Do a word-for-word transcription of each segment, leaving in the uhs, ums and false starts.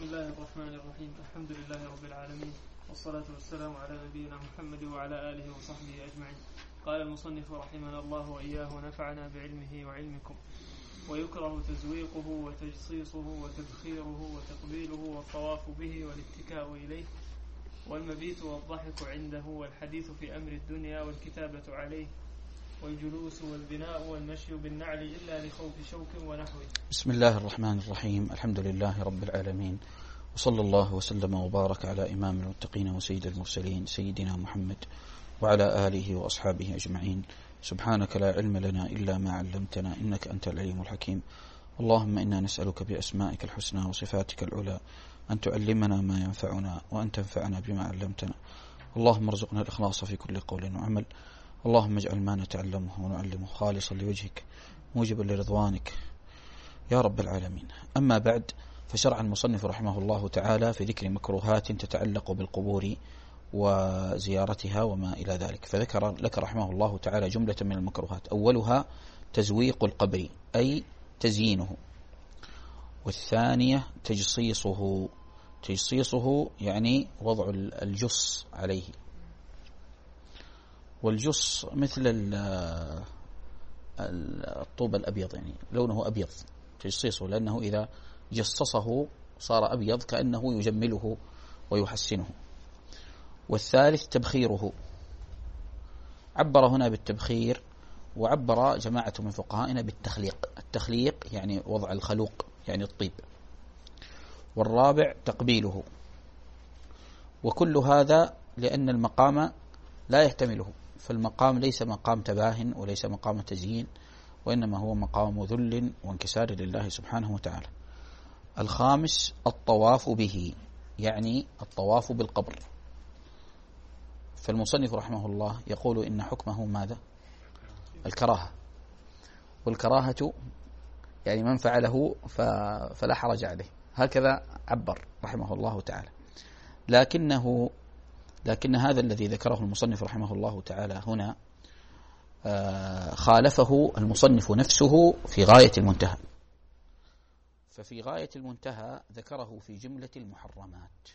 الله الرحمن الرحيم. الحمد لله رب العالمين، والصلاة والسلام على نبينا محمد وعلى آله وصحبه أجمعين. قال المصنف رحمنا الله وإياه ونفعنا بعلمه وعلمكم. ويكره تزويقه وتجصيصه وتبخيره وتقبيله والطواف به والاتكاء إليه والمبيت والضحك عنده والحديث في أمر الدنيا والكتابة عليه والجلوس والبناء والمشي بالنعل إلا لخوف شوك ونحوه. بسم الله الرحمن الرحيم. الحمد لله رب العالمين، وصلى الله وسلم وبارك على إمام المتقين وسيد المرسلين سيدنا محمد وعلى آله وأصحابه أجمعين. سبحانك لا علم لنا إلا ما علمتنا إنك أنت العليم الحكيم. اللهم إنا نسألك بأسمائك الحسنى وصفاتك العلى أن تعلمنا ما ينفعنا وأن تنفعنا بما علمتنا. اللهم ارزقنا الإخلاص في كل قول وعمل. اللهم اجعل ما نتعلمه ونعلمه خالصا لوجهك موجبا لرضوانك يا رب العالمين. أما بعد، فشرع المصنف رحمه الله تعالى في ذكر مكروهات تتعلق بالقبور وزيارتها وما إلى ذلك، فذكر لك رحمه الله تعالى جملة من المكروهات. أولها تزويق القبر أي تزيينه، والثانية تجصيصه. تجصيصه يعني وضع الجص عليه، والجص مثل الطوب الأبيض، يعني لونه أبيض، تجصيصه لأنه إذا جصصه صار أبيض كأنه يجمله ويحسنه. والثالث تبخيره، عبر هنا بالتبخير، وعبر جماعة من فقهائنا بالتخليق. التخليق يعني وضع الخلوق، يعني الطيب. والرابع تقبيله، وكل هذا لأن المقام لا يحتمله، فالمقام ليس مقام تباهن وليس مقام تزيين، وإنما هو مقام ذل وانكسار لله سبحانه وتعالى. الخامس الطواف به، يعني الطواف بالقبر. فالمصنف رحمه الله يقول إن حكمه ماذا؟ الكراهة، والكراهة يعني من فعله فلا حرج عليه، هكذا عبر رحمه الله تعالى. لكنه لكن هذا الذي ذكره المصنف رحمه الله تعالى هنا خالفه المصنف نفسه في غاية المنتهى. ففي غاية المنتهى ذكره في جملة المحرمات،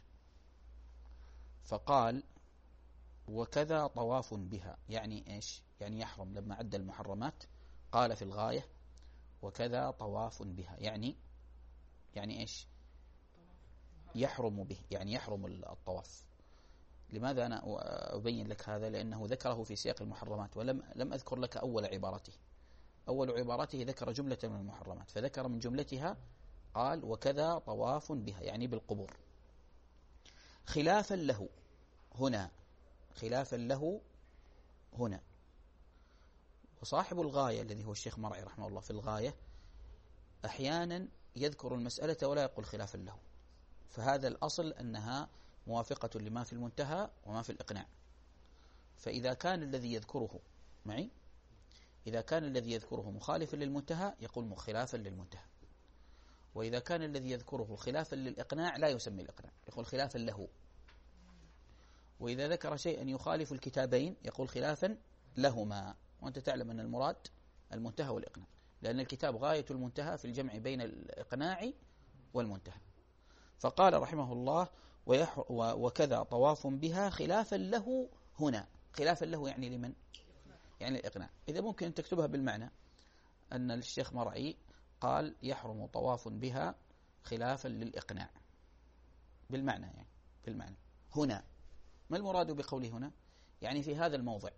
فقال وكذا طواف بها، يعني إيش؟ يعني يحرم. لما عد المحرمات قال في الغاية وكذا طواف بها، يعني يعني إيش؟ يحرم به، يعني يحرم الطواف. لماذا أنا أبين لك هذا؟ لأنه ذكره في سياق المحرمات، ولم لم أذكر لك أول عبارته. أول عبارته ذكر جملة من المحرمات، فذكر من جملتها قال وكذا طواف بها، يعني بالقبور. خلافا له هنا، خلافا له هنا. وصاحب الغاية الذي هو الشيخ مرعي رحمه الله في الغاية أحيانا يذكر المسألة ولا يقول خلافا له، فهذا الأصل أنها موافقة لما في المنتهى وما في الإقناع. فإذا كان الذي يذكره معي إذا كان الذي يذكره مخالفا للمنتهى يقول خلافا للمنتهى، وإذا كان الذي يذكره خلافا للإقناع لا يسمي الإقناع، يقول خلافا له. وإذا ذكر شيئا يخالف الكتابين يقول خلافا لهما. وأنت تعلم أن المراد المنتهى والإقناع، لأن الكتاب غاية المنتهى في الجمع بين الإقناع والمنتهى. فقال رحمه الله وكذا طواف بها خلافا له هنا. خلافا له يعني لمن؟ يعني الإقناع. إذا ممكن أن تكتبها بالمعنى أن الشيخ مرعي قال يحرم طواف بها خلافا للإقناع، بالمعنى، يعني بالمعنى. هنا ما المراد بقوله هنا؟ يعني في هذا الموضع،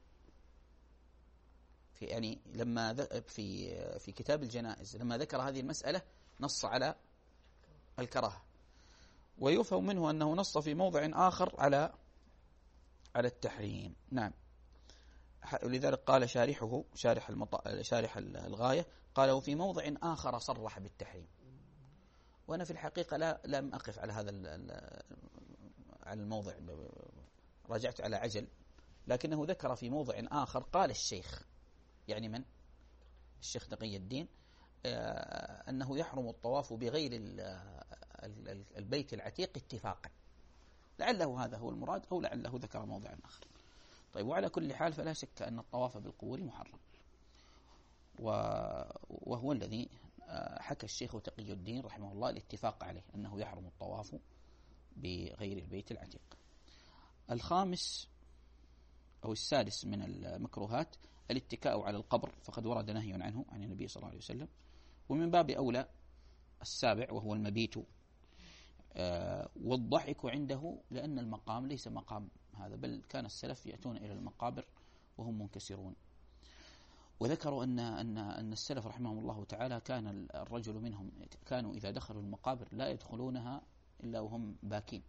في يعني لما في في كتاب الجنائز لما ذكر هذه المسألة نص على الكراهة، ويفهم منه أنه نص في موضع آخر على على التحريم. نعم، ولذلك قال شارحه شارح المط... شارح الغاية قال وفي موضع آخر صرح بالتحريم. وأنا في الحقيقة لا لم أقف على هذا على الموضع، رجعت على عجل، لكنه ذكر في موضع آخر قال الشيخ، يعني من؟ الشيخ تقي الدين، أنه يحرم الطواف بغير البيت العتيق اتفاقا. لعله هذا هو المراد، أو لعله ذكر موضع آخر. طيب، وعلى كل حال فلا شك أن الطواف بالقبور محرم، وهو الذي حكى الشيخ تقي الدين رحمه الله الاتفاق عليه أنه يحرم الطواف بغير البيت العتيق. الخامس أو السادس من المكروهات الاتكاء على القبر، فقد ورد نهي عنه عن النبي صلى الله عليه وسلم. ومن باب أولى السابع وهو المبيت آه والضحك عنده، لأن المقام ليس مقام هذا، بل كان السلف يأتون إلى المقابر وهم منكسرون. وذكروا أن أن أن السلف رحمهم الله تعالى كان الرجل منهم كانوا إذا دخلوا المقابر لا يدخلونها إلا وهم باكين.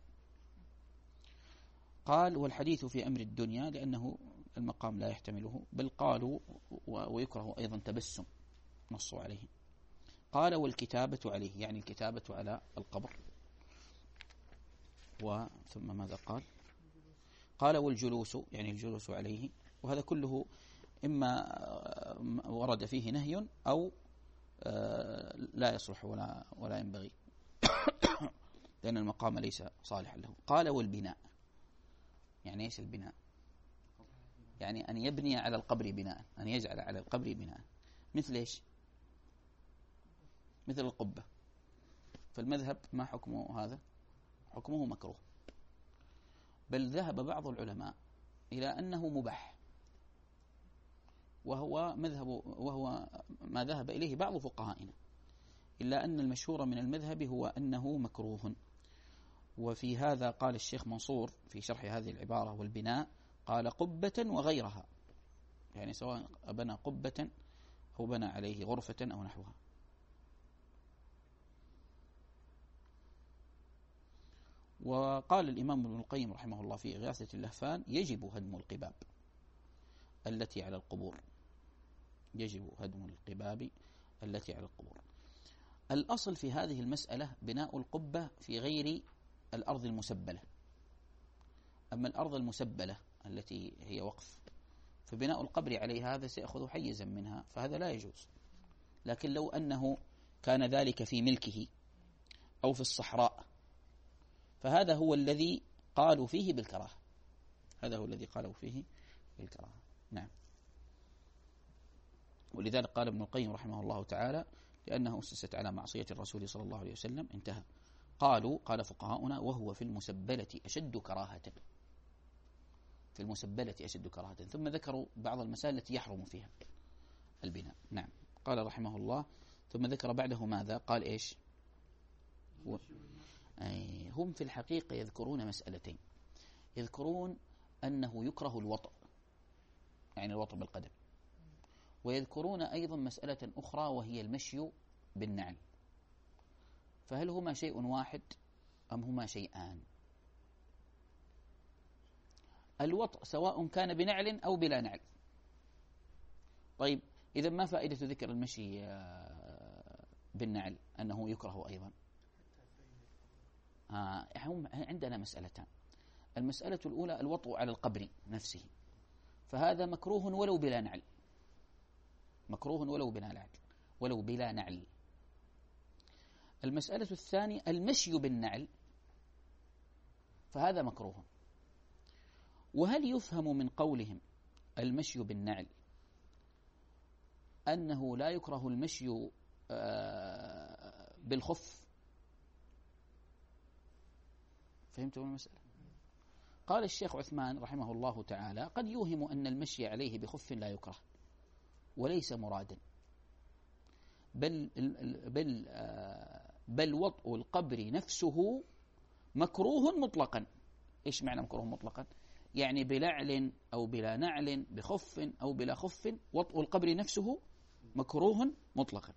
قال والحديث في أمر الدنيا لأنه المقام لا يحتمله، بل قالوا ويكره أيضا تبسم، نصوا عليه. قال والكتابة عليه، يعني الكتابة على القبر. وثم ماذا قال؟ قال والجلوس، يعني الجلوس عليه. وهذا كله إما ورد فيه نهي أو لا يصلح ولا ولا ينبغي لأن المقام ليس صالحا له. قال والبناء، يعني إيش البناء؟ يعني أن يبني على القبر بناء، أن يجعل على القبر بناء. مثل إيش؟ مثل القبة. فالمذهب ما حكمه هذا؟ حكمه مكروه، بل ذهب بعض العلماء إلى أنه مباح، وهو مذهب وهو ما ذهب إليه بعض فقهائنا، إلا أن المشهور من المذهب هو أنه مكروه. وفي هذا قال الشيخ منصور في شرح هذه العبارة والبناء، قال قبة وغيرها، يعني سواء بنى قبة أو بنى عليه غرفة أو نحوها. وقال الإمام ابن القيم رحمه الله في إغاثة اللهفان يجب هدم القباب التي على القبور، يجب هدم القباب التي على القبور. الأصل في هذه المسألة بناء القبة في غير الأرض المسبلة. أما الأرض المسبلة التي هي وقف فبناء القبر عليها هذا سيأخذ حيزا منها، فهذا لا يجوز. لكن لو أنه كان ذلك في ملكه أو في الصحراء فهذا هو الذي قالوا فيه بالكراهة، هذا هو الذي قالوا فيه بالكراهة. نعم. ولذلك قال ابن القيم رحمه الله تعالى لأنها أسست على معصية الرسول صلى الله عليه وسلم انتهى. قالوا قال فقهاؤنا وهو في المسبلة أشد كراهة، في المسبلة أشد كراهة. ثم ذكروا بعض المسائل التي يحرم فيها البناء. نعم. قال رحمه الله ثم ذكر بعده ماذا؟ قال إيش؟ و... أي هم في الحقيقة يذكرون مسألتين، يذكرون أنه يكره الوطء، يعني الوطء بالقدم، ويذكرون أيضا مسألة أخرى وهي المشي بالنعل. فهل هما شيء واحد أم هما شيئان؟ الوطء سواء كان بنعل أو بلا نعل. طيب إذا ما فائدة ذكر المشي بالنعل أنه يكره أيضا؟ آه هم عندنا مسألتان. المسألة الأولى الوطء على القبر نفسه، فهذا مكروه ولو بلا نعل، مكروه ولو بلا نعل ولو بلا نعل. المسألة الثانية المشي بالنعل، فهذا مكروه. وهل يفهم من قولهم المشي بالنعل أنه لا يكره المشي بالخف؟ فهمتوا المسألة؟ قال الشيخ عثمان رحمه الله تعالى قد يوهم أن المشي عليه بخف لا يكره وليس مرادا، بل بل بل وطء القبر نفسه مكروه مطلقا. إيش معنى مكروه مطلقا؟ يعني بلعل أو بلا نعل، بخف أو بلا خف، وطء القبر نفسه مكروه مطلقا.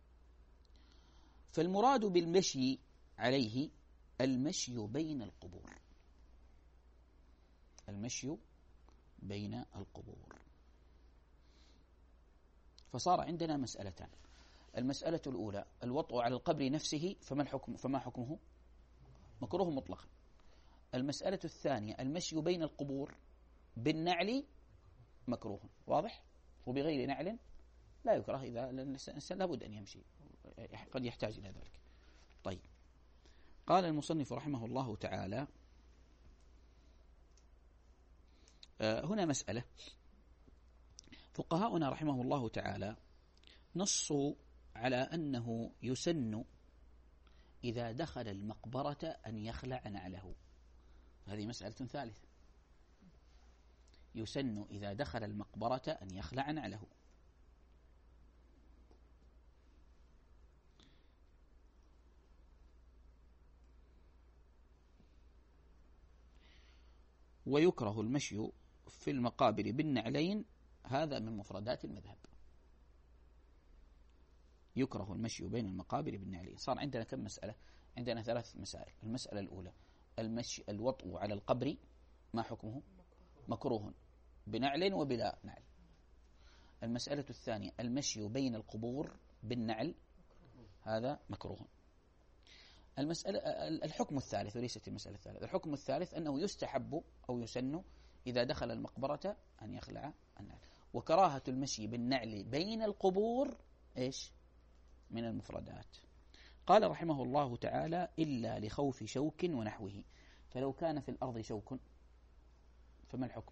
فالمراد بالمشي عليه المشي بين القبور، المشي بين القبور. فصار عندنا مسألتان. المسألة الأولى الوطء على القبر نفسه، فما الحكم؟ فما حكمه؟ مكروه مطلقا. المسألة الثانية المشي بين القبور بالنعل مكروه، واضح؟ وبغير نعل لا يكره، إذا الإنسان لابد أن يمشي، قد يحتاج إلى ذلك. طيب، قال المصنف رحمه الله تعالى هنا مسألة. فقهاؤنا رحمه الله تعالى نصوا على أنه يسن إذا دخل المقبرة أن يخلع نعله. هذه مسألة ثالثة. يسن إذا دخل المقبرة أن يخلع نعله. ويكره المشي في المقابر بالنعلين، هذا من مفردات المذهب. يكره المشي بين المقابر بالنعلين. صار عندنا كم مسألة؟ عندنا ثلاث مسائل. المسألة الأولى المشي الوطء على القبر، ما حكمه؟ مكروه بنعل وبلا نعل. المسألة الثانية المشي بين القبور بالنعل، هذا مكروه. المسألة الحكم الثالث، وليست المسألة الثالثة، الحكم الثالث أنه يستحب أو يسن إذا دخل المقبرة أن يخلع النعل. وكراهة المشي بالنعل بين القبور إيش؟ من المفردات. قال رحمه الله تعالى: إلا لخوف شوك ونحوه. فلو كان في الأرض شوك فما الحكم؟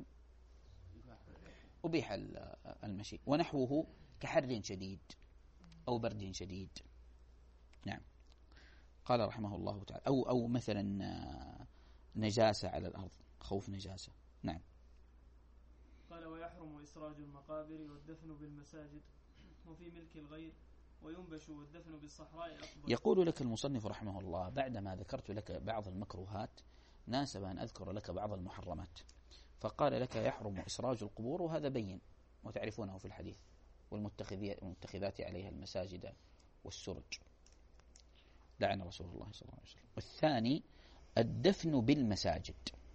أبيح المشي. ونحوه كحر شديد أو برد شديد. نعم. قال رحمه الله تعالى: أو أو مثلا نجاسة على الأرض، خوف نجاسة. نعم. قال: ويحرم إسراج المقابر والدفن بالمساجد وفي ملك الغير، وينبش والدفن بالصحراء أفضل. يقول لك المصنف رحمه الله: بعدما ذكرت لك بعض المكروهات ناسب أن أذكر لك بعض المحرمات. فقال لك: يحرم إسراج القبور، وهذا بين وتعرفونه في الحديث، والمتخذات عليها المساجد والسرج، لعن رسول الله صلى الله عليه وسلم. والثاني الدفن بالمساجد.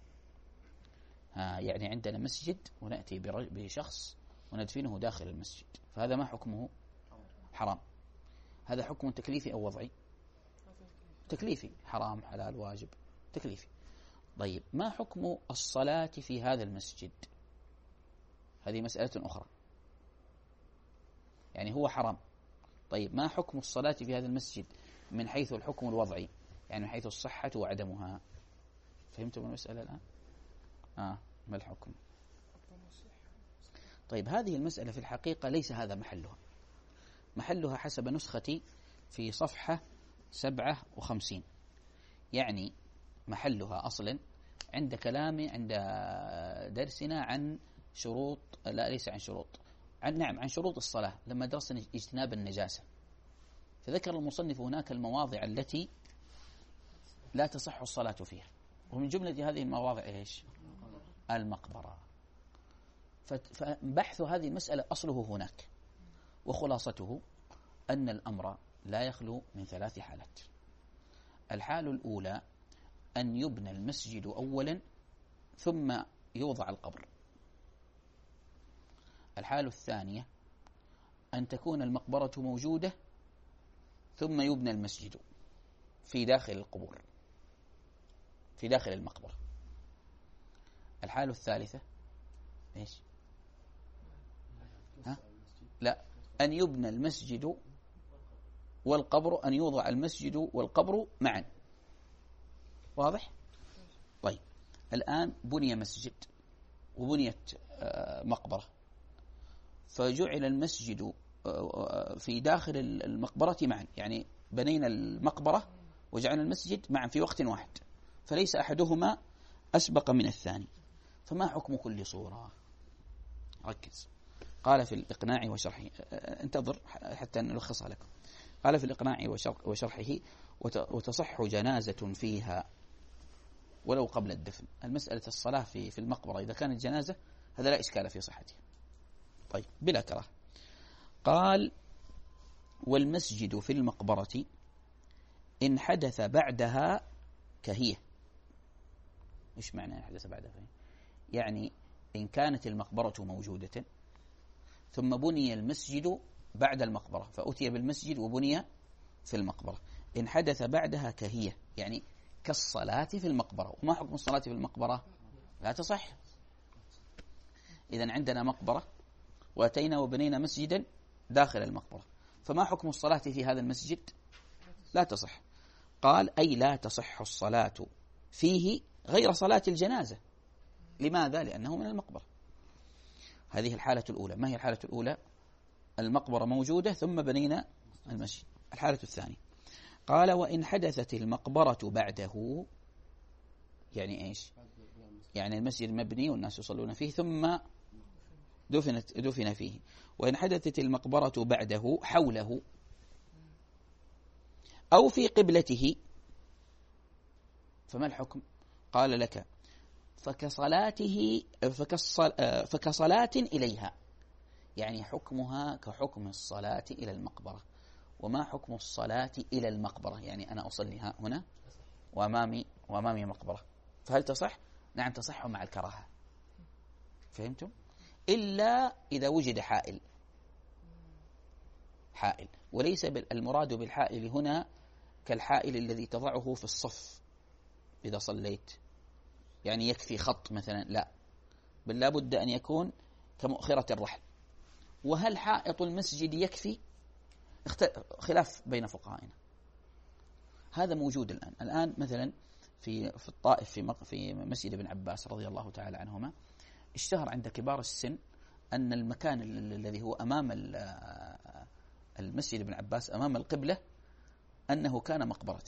ها يعني عندنا مسجد ونأتي بشخص وندفنه داخل المسجد، فهذا ما حكمه؟ حرام. هذا حكم تكليفي أو وضعي؟ تكليفي. حرام حلال واجب تكليفي. طيب ما حكم الصلاة في هذا المسجد؟ هذه مسألة أخرى. يعني هو حرام. طيب ما حكم الصلاة في هذا المسجد من حيث الحكم الوضعي، يعني من حيث الصحة وعدمها؟ فهمتم المسألة الآن؟ آه ما الحكم؟ طيب هذه المسألة في الحقيقة ليس هذا محلها. محلها حسب نسختي في صفحة سبعة وخمسين. يعني محلها أصلا عند كلامي عند درسنا عن شروط، لا ليس عن شروط، عن نعم عن شروط الصلاة لما درسنا اجتناب النجاسة. فذكر المصنف هناك المواضع التي لا تصح الصلاة فيها، ومن جملة هذه المواضع إيش؟ المقبرة. فبحث هذه المسألة أصله هناك، وخلاصته أن الأمر لا يخلو من ثلاث حالات. الحال الأولى أن يبنى المسجد أولا ثم يوضع القبر. الحال الثانية أن تكون المقبرة موجودة ثم يبنى المسجد في داخل القبور، في داخل المقبرة. الحال الثالثة إيش؟ ها؟ لا، أن يبنى المسجد والقبر، أن يوضع المسجد والقبر معا. واضح؟ طيب الآن بني مسجد وبنيت مقبرة، فجعل المسجد في داخل المقبرة معا، يعني بنينا المقبرة وجعلنا المسجد معا في وقت واحد، فليس أحدهما أسبق من الثاني. فما حكم كل صورة؟ ركز. قال في الإقناع وشرحه، انتظر حتى نلخصها لكم. قال في الإقناع وشرحه: وتصح جنازة فيها ولو قبل الدفن. المسألة الصلاة في في المقبرة إذا كانت جنازة هذا لا إشكال في صحته، طيب بلا كراهة. قال: والمسجد في المقبرة إن حدث بعدها كهية. إيش معنى إن حدث بعدها كهية؟ يعني إن كانت المقبرة موجودة ثم بني المسجد بعد المقبرة، فأتي بالمسجد وبني في المقبرة، إن حدث بعدها كهية يعني كالصلاة في المقبرة. وما حكم الصلاة في المقبرة؟ لا تصح. إذن عندنا مقبرة وأتينا وبنينا مسجدا داخل المقبرة، فما حكم الصلاة في هذا المسجد؟ لا تصح. قال: أي لا تصح الصلاة فيه غير صلاة الجنازة. لماذا؟ لأنه من المقبرة. هذه الحالة الأولى. ما هي الحالة الأولى؟ المقبرة موجودة ثم بنينا المسجد. الحالة الثانية قال وإن حدثت المقبرة بعده، يعني إيش؟ يعني المسجد مبني والناس يصلون فيه ثم دفنت دفن فيه، وإن حدثت المقبرة بعده حوله أو في قبلته فما الحكم؟ قال لك فكصلاته فكصل فكصلاة إليها، يعني حكمها كحكم الصلاة إلى المقبرة. وما حكم الصلاة إلى المقبرة؟ يعني أنا أصلي هنا وأمامي وأمامي مقبرة، فهل تصح؟ نعم تصح مع الكراهة. فهمتم؟ إلا إذا وجد حائل حائل وليس المراد بالحائل هنا كالحائل الذي تضعه في الصف إذا صليت، يعني يكفي خط مثلا، لا، بل لا بد أن يكون كمؤخرة الرحل. وهل حائط المسجد يكفي؟ خلاف بين فقهائنا، هذا موجود الآن. الآن مثلا في في الطائف في في مسجد ابن عباس رضي الله تعالى عنهما اشتهر عند كبار السن أن المكان الذي هو أمام المسجد ابن عباس أمام القبلة أنه كان مقبرة،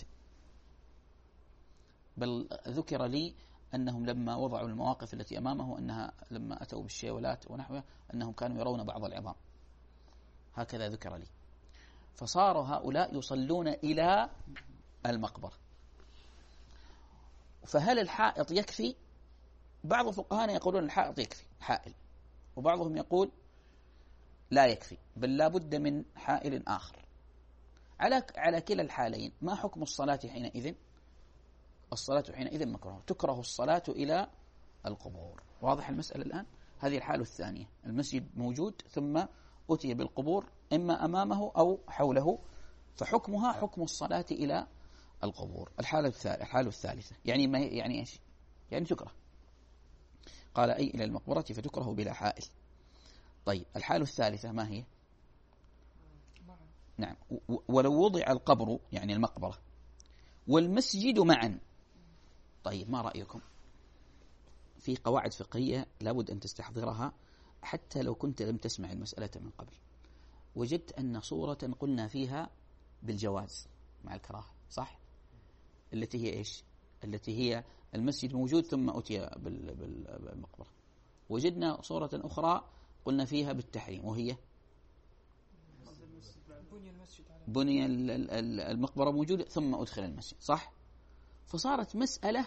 بل ذكر لي أنهم لما وضعوا المواقف التي أمامه أنها لما أتوا بالشيولات ونحوها أنهم كانوا يرون بعض العظام، هكذا ذكر لي. فصار هؤلاء يصلون إلى المقبرة. فهل الحائط يكفي؟ بعض فقهاءنا يقولون الحائط يكفي حائل، وبعضهم يقول لا يكفي بل لا بد من حائل آخر. على على كلا الحالين ما حكم الصلاة حينئذ؟ الصلاة حينئذ مكروه، تكره الصلاة إلى القبور. واضح المسألة الآن؟ هذه الحالة الثانية، المسجد موجود ثم أتي بالقبور إما أمامه أو حوله، فحكمها حكم الصلاة إلى القبور. الحالة الثالثة الحالة الثالثة يعني ما يعني إيش؟ يعني تكره. قال أي إلى المقبرة فتكره بلا حائل. طيب الحالة الثالثة ما هي؟ نعم، ولو وضع القبر يعني المقبرة والمسجد معا. طيب ما رأيكم؟ في قواعد فقهية لابد أن تستحضرها حتى لو كنت لم تسمع المسألة من قبل. وجدت أن صورة قلنا فيها بالجواز مع الكراهة، صح؟ التي هي إيش؟ التي هي المسجد موجود ثم أتي بالمقبرة. وجدنا صورة أخرى قلنا فيها بالتحريم، وهي بني المقبرة موجودة ثم أدخل المسجد، صح؟ فصارت مسألة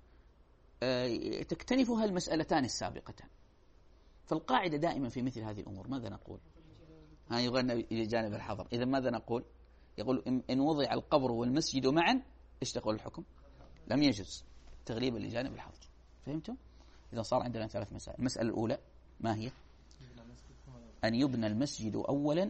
تكتنفها المسألتان السابقتان. فالقاعدة دائما في مثل هذه الأمور ماذا نقول؟ ها يغنى إلى جانب الحظر. إذا ماذا نقول؟ يقول إن وضع القبر والمسجد معا إيش تقول الحكم؟ لم يجوز تغليبا لجانب الحظر. فهمتم؟ إذا صار عندنا ثلاث مسائل. المسألة الأولى ما هي؟ أن يبنى المسجد أولا.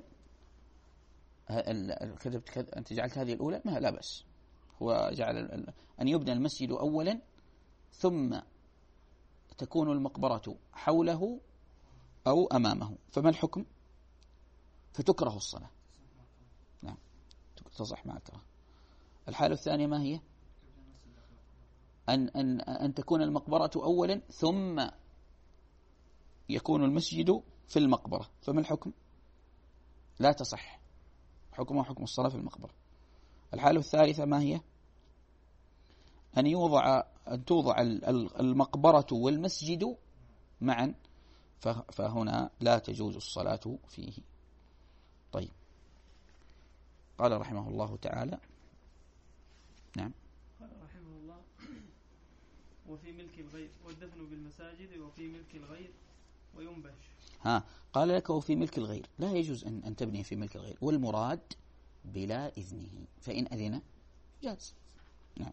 كذبت أنت جعلت هذه الأولى؟ ما لا بس، هو جعل أن يبنى المسجد أولا ثم تكون المقبرة حوله أو أمامه. فما الحكم؟ فتكره الصلاة. نعم تصح مع الكراهة. الحالة الثانية ما هي؟ أن, أن, أن تكون المقبرة أولا ثم يكون المسجد في المقبرة. فما الحكم؟ لا تصح، حكمها حكم الصلاة في المقبرة. الحالة الثالثة ما هي؟ أن يوضع أن توضع المقبرة والمسجد معا، فهنا لا تجوز الصلاة فيه. طيب قال رحمه الله تعالى. نعم قال رحمه الله وفي ملك الغير والدفن بالمساجد وفي ملك الغير وينبش. ها قال لك وفي ملك الغير لا يجوز أن, أن تبني في ملك الغير، والمراد بلا إذنه، فإن أذن جاز. نعم.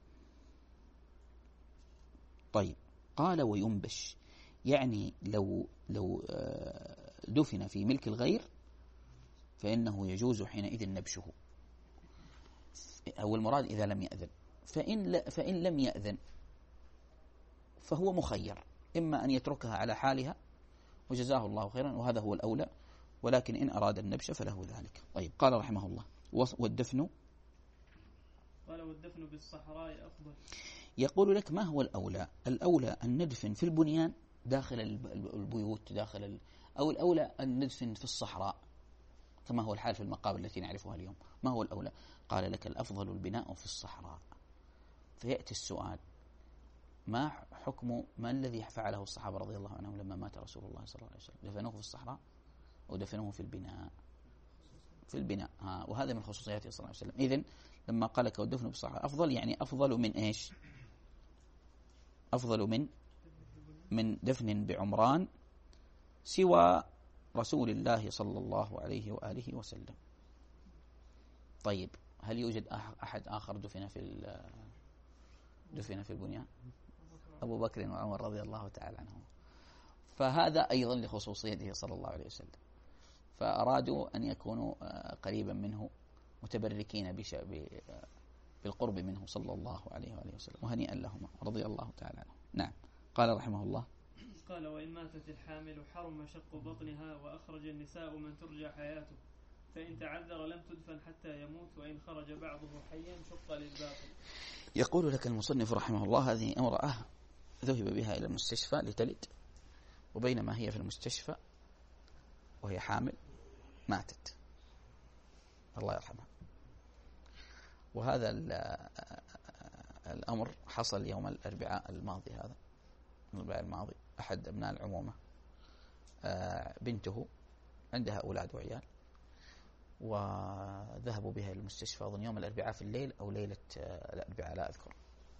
طيب قال وينبش يعني لو لو دفن في ملك الغير فإنه يجوز حينئذ نبشه، أو المراد إذا لم يأذن. فإن, فإن لم يأذن فهو مخير، إما أن يتركها على حالها وجزاه الله خيرا وهذا هو الأولى، ولكن إن أراد النبش فله ذلك. طيب قال رحمه الله والدفن قال والدفن بالصحراء أفضل. يقول لك ما هو الأولى؟ الأولى أن ندفن في البنيان داخل البيوت داخل ال... أو الأولى أن ندفن في الصحراء كما هو الحال في المقابر التي نعرفها اليوم. ما هو الأولى؟ قال لك الأفضل البناء في الصحراء. فيأتي السؤال: ما حكم ما الذي فعله الصحابة رضي الله عنهم لما مات رسول الله صلى الله عليه وسلم؟ دفنوه في الصحراء أو دفنوه في البناء؟ في البناء. ها، وهذا من خصوصياته صلى الله عليه وسلم. إذن لما قال لك والدفن في الصحراء أفضل، يعني أفضل من إيش؟ أفضل من من دفن بعمران سوى رسول الله صلى الله عليه وآله وسلم. طيب، هل يوجد أحد آخر دفن في دفن في البنيان؟ أبو بكر وعمر رضي الله تعالى عنهم. فهذا أيضا لخصوصيته صلى الله عليه وسلم، فأرادوا أن يكونوا قريبا منه متبركين بالقرب منه صلى الله عليه وآله وسلم، وهنيئا لهما رضي الله تعالى عنهم. نعم. قال رحمه الله: قال: وإن ماتت الحامل حرم شق بطنها، وأخرج النساء من ترجى حياته، فإن تعذر لم تدفن حتى يموت، وإن خرج بعضه حيا شق للباقي. يقول لك المصنف رحمه الله: هذه امرأة ذهب بها إلى المستشفى لتلد، وبينما هي في المستشفى وهي حامل ماتت، الله يرحمها. وهذا الأمر حصل يوم الأربعاء الماضي، هذا الأربعاء الماضي أحد أبناء العمومة بنته عندها أولاد وعيال، وذهبوا بها إلى المستشفى أظن يوم الأربعاء في الليل أو ليلة الأربعاء لا أذكر،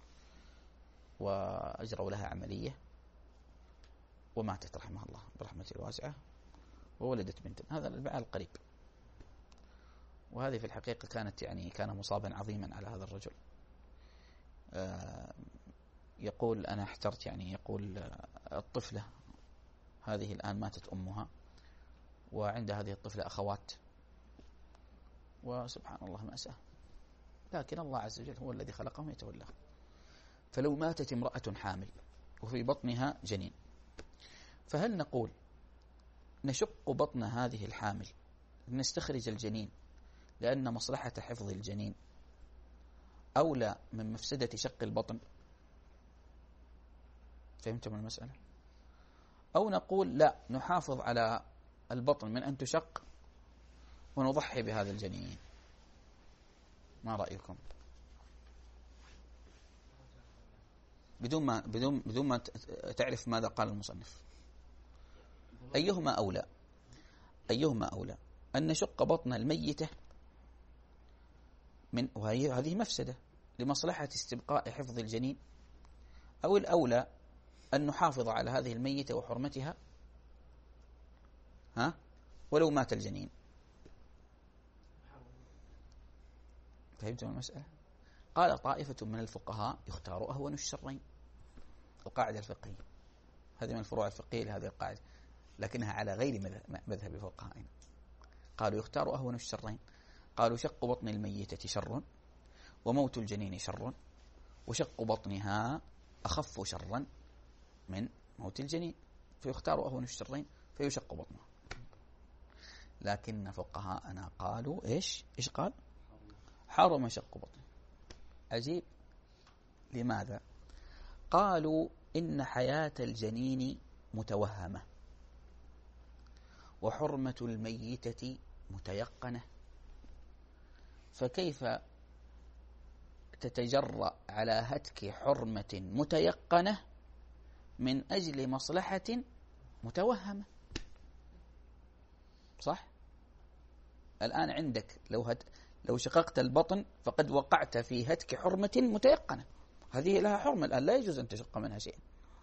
وأجروا لها عملية وماتت رحمها الله برحمته الواسعة، وولدت بنتا. هذا الأربعاء القريب. وهذه في الحقيقة كانت يعني كان مصابا عظيما على هذا الرجل. يقول: أنا احترت، يعني يقول الطفلة هذه الآن ماتت أمها، وعند هذه الطفلة أخوات، وسبحان الله مأساة، لكن الله عز وجل هو الذي خلقهم يتولاهم. فلو ماتت امرأة حامل وفي بطنها جنين، فهل نقول نشق بطن هذه الحامل لنستخرج الجنين لأن مصلحة حفظ الجنين أولى من مفسدة شق البطن؟ فهمتم المسألة؟ أو نقول لا، نحافظ على البطن من أن تشق ونضحي بهذا الجنين؟ ما رأيكم؟ بدون ما بدون بدون ما تعرف ماذا قال المصنف. أيهما أولى؟ أيهما أولى أن نشق بطن الميتة من وهي هذه مفسدة لمصلحة استبقاء حفظ الجنين، أو الأولى أن نحافظ على هذه الميتة وحرمتها ها ولو مات الجنين؟ فهمتم المسألة؟ قال طائفة من الفقهاء: يختار أهون الشرين. القاعدة الفقهية هذه من الفروع الفقهية لهذه القاعدة، لكنها على غير مذهب الفقهاء. قالوا: يختار أهون الشرين. قالوا: شق بطن الميتة شر، وموت الجنين شر، وشق بطنها أخف شرا من موت الجنين، فيختار أهون الشرين فيشق بطنها. لكن فقهاءنا قالوا إيش إيش قال؟ حرم شق بطن. عجيب. لماذا؟ قالوا: إن حياة الجنين متوهمة، وحرمة الميتة متيقنة، فكيف تتجرأ على هتك حرمة متيقنة من أجل مصلحة متوهمة؟ صح؟ الآن عندك لو هت لو شققت البطن فقد وقعت في هتك حرمة متيقنة، هذه لها حرمة الآن لا يجوز أن تشق منها شيء،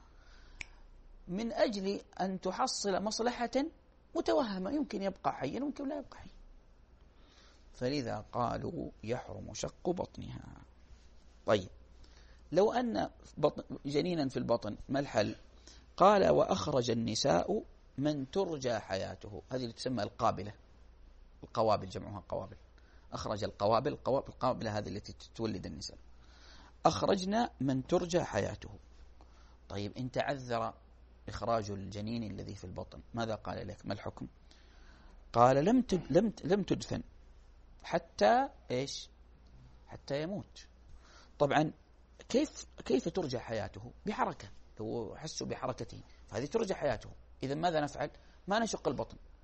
من أجل أن تحصل مصلحة متوهمة، يمكن يبقى حيا ويمكن لا يبقى حيا. فلذا قالوا يحرم شق بطنها. طيب، لو أن بطن جنينا في البطن ما الحل؟ قال: وأخرج النساء من ترجى حياته. هذه اللي تسمى القابلة، القوابل جمعها قوابل. أخرج القوابل، القوابل القابلة هذه التي تولد النساء. أخرجنا من ترجى حياته. طيب، إن تعذر إخراج الجنين الذي في البطن ماذا قال لك؟ ما الحكم؟ قال: لم لم لم تدفن حتى إيش؟ حتى يموت. طبعا كيف كيف ترجى حياته؟ بحركة، لو حسوا بحركته فهذه ترجى حياته. إذا ماذا نفعل؟ ما نشق البطن،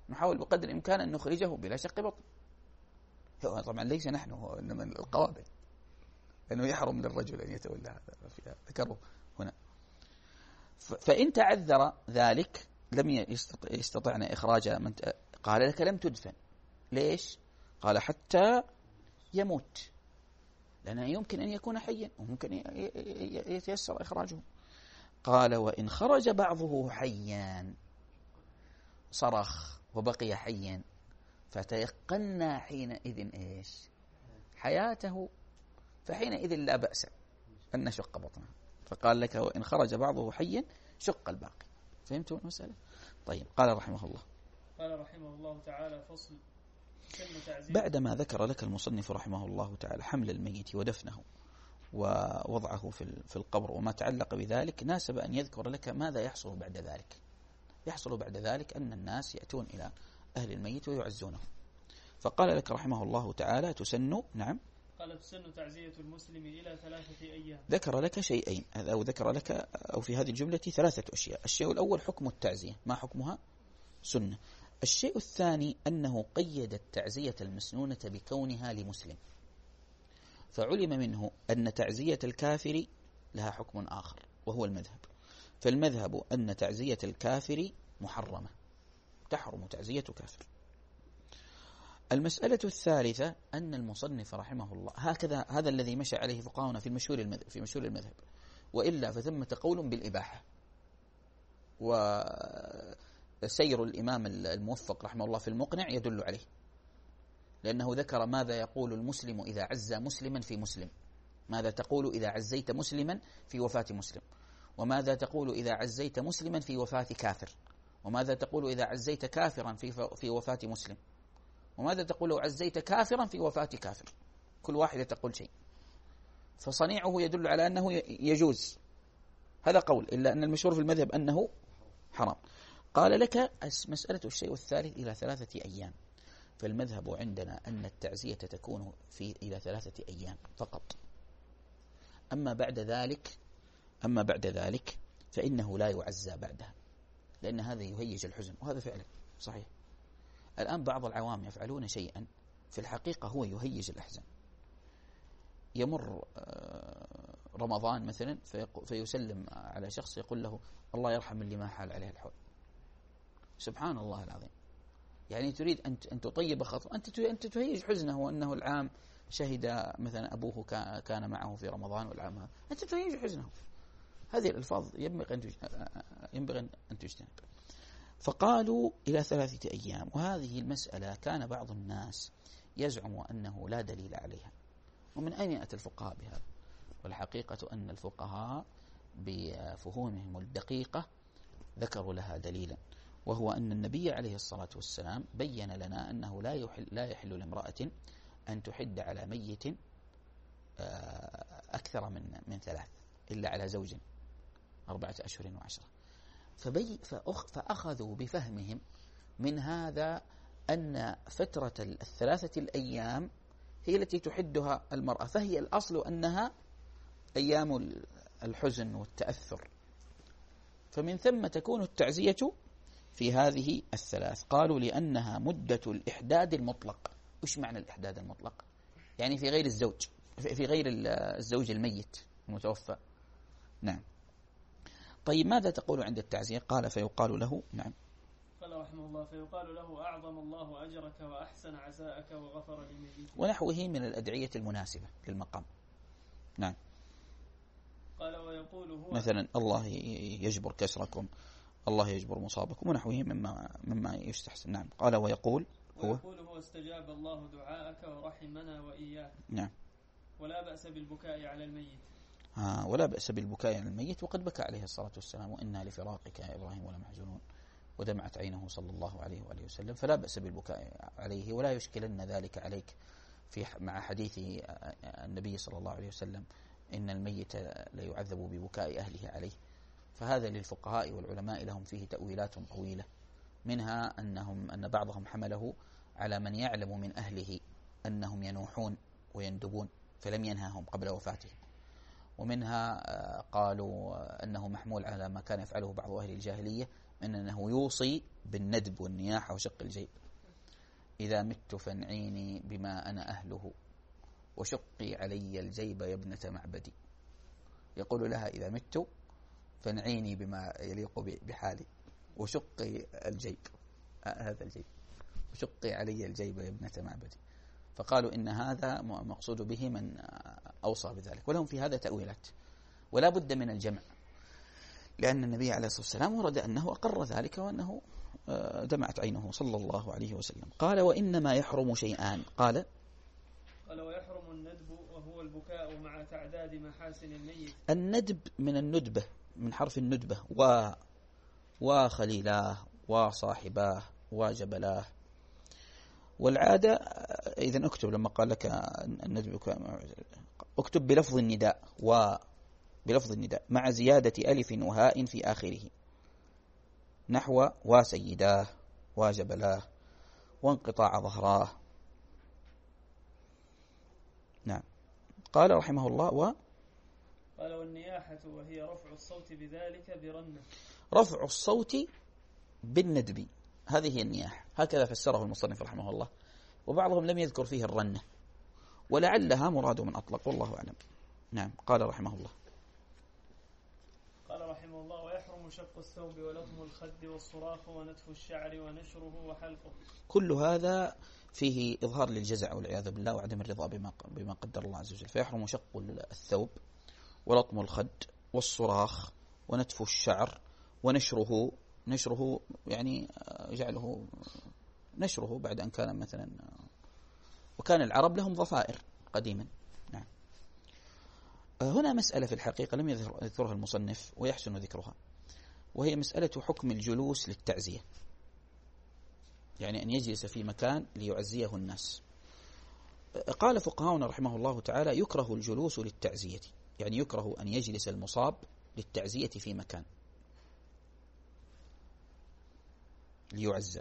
نحاول بقدر الإمكان أن نخرجه بلا شق بطن. طبعا ليس نحن، هو إنما القواعد أنه يحرم للرجل أن يتولى هذا فيها ذكره هنا. فإن تعذر ذلك لم يستطعنا إخراج من قال لك لم تدفن. ليش؟ قال حتى يموت، لأنه يمكن أن يكون حيا وممكن يتيسر إخراجه. قال وإن خرج بعضه حيا صرخ وبقي حيا فتيقنا حينئذ إيش حياته، فحينئذ لا بأس أن نشق بطنه. فقال لك وإن خرج بعضه حيا شق الباقي. فهمتوا المسألة؟ طيب. قال رحمه الله قال رحمه الله تعالى فصل. بعدما ذكر لك المصنف رحمه الله تعالى حمل الميت ودفنه ووضعه في القبر وما تعلق بذلك، ناسب أن يذكر لك ماذا يحصل بعد ذلك. يحصل بعد ذلك أن الناس يأتون إلى أهل الميت ويعزونه. فقال لك رحمه الله تعالى تسن نعم قال تسن تعزية المسلم إلى ثلاثة أيام. ذكر لك شيئين، أو ذكر لك أو في هذه الجملة ثلاثة أشياء. الشيء الأول حكم التعزية، ما حكمها؟ سنة. الشيء الثاني أنه قيد التعزية المسنونة بكونها لمسلم، فعلم منه أن تعزية الكافر لها حكم آخر وهو المذهب. فالمذهب أن تعزية الكافر محرمة، تحرم تعزية كافر. المسألة الثالثة أن المصنف رحمه الله هكذا، هذا الذي مشى عليه فقهاؤنا في المشهور المذهب في مشهور المذهب وإلا فثمة قول بالإباحة. وسير الإمام الموفق رحمه الله في المقنع يدل عليه، لأنه ذكر ماذا يقول المسلم إذا عز مسلما في مسلم، ماذا تقول إذا عزيت مسلما في وفاة مسلم، وماذا تقول إذا عزيت مسلما في وفاة كافر، وماذا تقول إذا عزيت كافرا في في وفاة مسلم، وماذا تقول لو عزيت كافرا في وفاة كافر. كل واحدة تقول شيء، فصنيعه يدل على أنه يجوز. هذا قول، إلا أن المشهور في المذهب أنه حرام. قال لك مسألة الشيء الثالث إلى ثلاثة أيام. فالمذهب عندنا أن التعزية تكون في إلى ثلاثة أيام فقط. أما بعد ذلك أما بعد ذلك فإنه لا يعزى بعدها، لأن هذا يهيج الحزن، وهذا فعلا صحيح. الآن بعض العوام يفعلون شيئا في الحقيقة هو يهيج الأحزان. يمر رمضان مثلا فيسلم على شخص يقول له الله يرحم اللي ما حال عليه الحول. سبحان الله العظيم، يعني تريد أن تطيب خاطره، أنت أنت تهيج حزنه، وأنه العام شهد مثلا أبوه كان معه في رمضان والعام هذا، أنت تهيج حزنه. هذه الألفاظ ينبغي أن ينبغي أن تجتنب. فقالوا إلى ثلاثة أيام. وهذه المسألة كان بعض الناس يزعم أنه لا دليل عليها. ومن أين يأتي الفقهاء بهذا؟ والحقيقة أن الفقهاء بفهومهم الدقيقة ذكروا لها دليلا، وهو أن النبي عليه الصلاة والسلام بين لنا أنه لا يحل, لا يحل لامرأة أن تحد على ميت أكثر من من ثلاث إلا على زوج أربعة أشهر وعشرة. فبي فأخذوا بفهمهم من هذا أن فترة الثلاثة الأيام هي التي تحدها المرأة، فهي الأصل أنها أيام الحزن والتأثر، فمن ثم تكون التعزية في هذه الثلاث. قالوا لأنها مدة الإحداد المطلق. وش معنى الإحداد المطلق؟ يعني في غير الزوج، في غير الزوج الميت المتوفى. نعم. طيب ماذا تقول عند التعزية؟ قال فيقال له نعم قال رحمه الله فيقال له أعظم الله أجرك وأحسن عزاءك وغفر لميتك، ونحوه من الأدعية المناسبة للمقام. نعم. قال ويقول هو مثلا الله يجبر كسركم، الله يجبر مصابكم، ونحوه مما مما يستحسن. نعم. قال ويقول هو ويقول هو استجاب الله دعاءك ورحمنا وإياك. نعم. ولا بأس بالبكاء على الميت. آه ولا بأس بالبكاء على الميت، وقد بكى عليه الصلاة والسلام وإنا لفراقك يا إبراهيم ولمحزونون، ودمعت عينه صلى الله عليه وآله وسلم. فلا بأس بالبكاء عليه، ولا يشكلن ذلك عليك في مع حديث النبي صلى الله عليه وسلم إن الميت لا يعذب ببكاء أهله عليه. فهذا للفقهاء والعلماء لهم فيه تأويلات طويلة، منها أنهم أن بعضهم حمله على من يعلم من أهله أنهم ينوحون ويندبون فلم ينهاهم قبل وفاته، ومنها قالوا أنه محمول على ما كان يفعله بعض أهل الجاهلية من أنه يوصي بالندب والنياحة وشق الجيب. إذا مت فانعيني بما أنا أهله وشقي علي الجيب يا ابنة معبدي. يقول لها إذا مت فانعيني بما يليق بحالي وشقي الجيب، هذا الجيب، وشقي علي الجيب يا ابنة معبدي. فقالوا إن هذا مقصود به من أوصى بذلك، ولهم في هذا تأويلات، ولا بد من الجمع، لأن النبي عليه الصلاة والسلام ورد أنه أقر ذلك وأنه دمعت عينه صلى الله عليه وسلم. قال وإنما يحرم شيئان. قال قال ويحرم الندب وهو البكاء مع تعداد محاسن الميت. الندب من الندبة، من حرف الندبة، و وخليلاه وصاحباه وجبلاه. والعادة إذا اكتب لما قال لك الندب اكتب بلفظ النداء، و بلفظ النداء مع زيادة ألف وهاء في آخره، نحو وسيداه وجبلاه وانقطاع ظهراه. نعم. قال رحمه الله و قال والنياحة وهي رفع الصوت بذلك برنة. رفع الصوت بالندب، هذه هي النياحة، هكذا فسره المصنف رحمه الله، وبعضهم لم يذكر فيه الرنة، ولعلها مراد من أطلق، والله أعلم. نعم. قال رحمه الله قال رحمه الله ويحرم شق الثوب ولطم الخد والصراخ ونتف الشعر ونشره وحلقه. كل هذا فيه إظهار للجزع والعياذ بالله وعدم الرضا بما بما قدر الله عز وجل. فيحرم شق الثوب ولطم الخد والصراخ ونتف الشعر ونشره، نشره يعني جعله نشره بعد أن كان مثلا، وكان العرب لهم ضفائر قديما. نعم. هنا مسألة في الحقيقة لم يذكرها المصنف ويحسن ذكرها، وهي مسألة حكم الجلوس للتعزية، يعني أن يجلس في مكان ليعزيه الناس. قال فقهاؤنا رحمه الله تعالى يكره الجلوس للتعزية، يعني يكره أن يجلس المصاب للتعزية في مكان ليعزى.